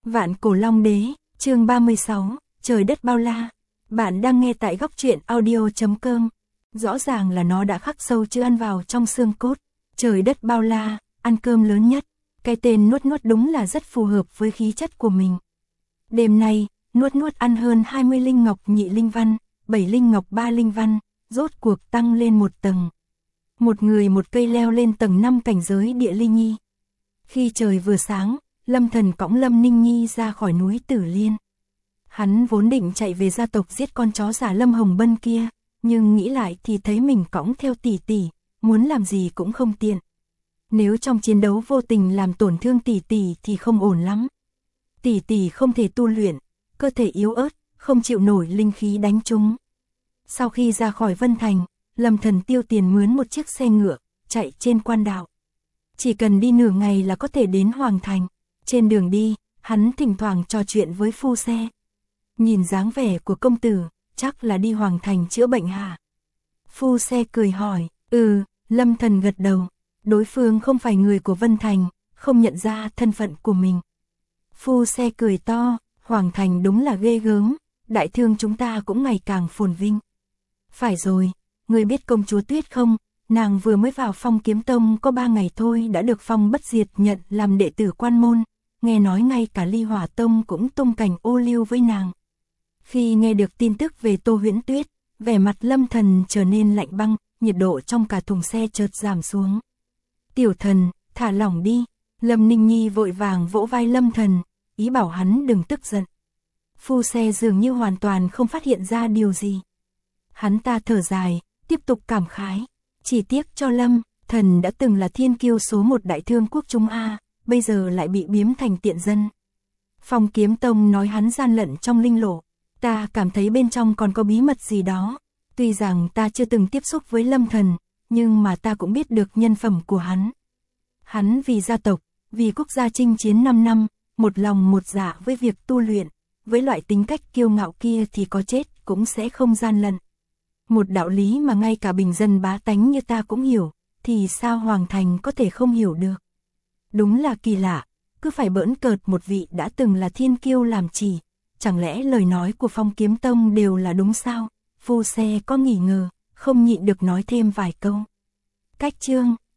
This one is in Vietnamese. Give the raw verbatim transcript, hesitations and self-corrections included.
Vạn Cổ Long Đế, chương ba mươi sáu, trời đất bao la. Bạn đang nghe tại góc truyện audio chấm com. Rõ ràng là nó đã khắc sâu chữ ăn vào trong xương cốt. Trời đất bao la, ăn cơm lớn nhất. Cái tên Nuốt Nuốt đúng là rất phù hợp với khí chất của mình. Đêm nay, Nuốt Nuốt ăn hơn hai mươi linh ngọc nhị linh văn, bảy linh ngọc ba linh văn, rốt cuộc tăng lên một tầng. Một người một cây leo lên tầng năm cảnh giới địa linh nhi. Khi trời vừa sáng, Lâm Thần cõng Lâm Ninh Nhi ra khỏi núi Tử Liên. Hắn vốn định chạy về gia tộc giết con chó giả Lâm Hồng Bân kia, nhưng nghĩ lại thì thấy mình cõng theo tỷ tỷ, muốn làm gì cũng không tiện. Nếu trong chiến đấu vô tình làm tổn thương tỷ tỷ thì không ổn lắm. Tỷ tỷ không thể tu luyện, cơ thể yếu ớt, không chịu nổi linh khí đánh trúng. Sau khi ra khỏi Vân Thành, Lâm Thần tiêu tiền mướn một chiếc xe ngựa, chạy trên quan đạo. Chỉ cần đi nửa ngày là có thể đến Hoàng Thành. Trên đường đi, hắn thỉnh thoảng trò chuyện với phu xe. Nhìn dáng vẻ của công tử, chắc là đi Hoàng Thành chữa bệnh hả? Phu xe cười hỏi, ừ, Lâm Thần gật đầu. Đối phương không phải người của Vân Thành, không nhận ra thân phận của mình. Phu xe cười to, Hoàng Thành đúng là ghê gớm, đại thương chúng ta cũng ngày càng phồn vinh. Phải rồi, người biết công chúa Tuyết không? Nàng vừa mới vào Phong Kiếm Tông có ba ngày thôi đã được Phong Bất Diệt nhận làm đệ tử quan môn, nghe nói ngay cả Ly Hỏa Tông cũng tung cảnh ô liu với nàng. Khi nghe được tin tức về Tô Huyễn Tuyết, vẻ mặt Lâm Thần trở nên lạnh băng, nhiệt độ trong cả thùng xe chợt giảm xuống. Tiểu thần, thả lỏng đi. Lâm Ninh Nhi vội vàng vỗ vai Lâm Thần, ý bảo hắn đừng tức giận. Phu xe dường như hoàn toàn không phát hiện ra điều gì. Hắn ta thở dài, tiếp tục cảm khái. Chỉ tiếc cho Lâm Thần đã từng là thiên kiêu số một đại thương quốc Trung A, bây giờ lại bị biếm thành tiện dân. Phong Kiếm Tông nói hắn gian lận trong linh lộ, ta cảm thấy bên trong còn có bí mật gì đó. Tuy rằng ta chưa từng tiếp xúc với Lâm Thần, nhưng mà ta cũng biết được nhân phẩm của hắn. Hắn vì gia tộc, vì quốc gia chinh chiến năm năm, một lòng một dạ với việc tu luyện, với loại tính cách kiêu ngạo kia thì có chết cũng sẽ không gian lận. Một đạo lý mà ngay cả bình dân bá tánh như ta cũng hiểu, thì sao Hoàng Thành có thể không hiểu được. Đúng là kỳ lạ, cứ phải bỡn cợt một vị đã từng là thiên kiêu làm chỉ, chẳng lẽ lời nói của Phong Kiếm Tông đều là đúng sao? Phu xe có nghi ngờ, không nhịn được nói thêm vài câu. Cách chương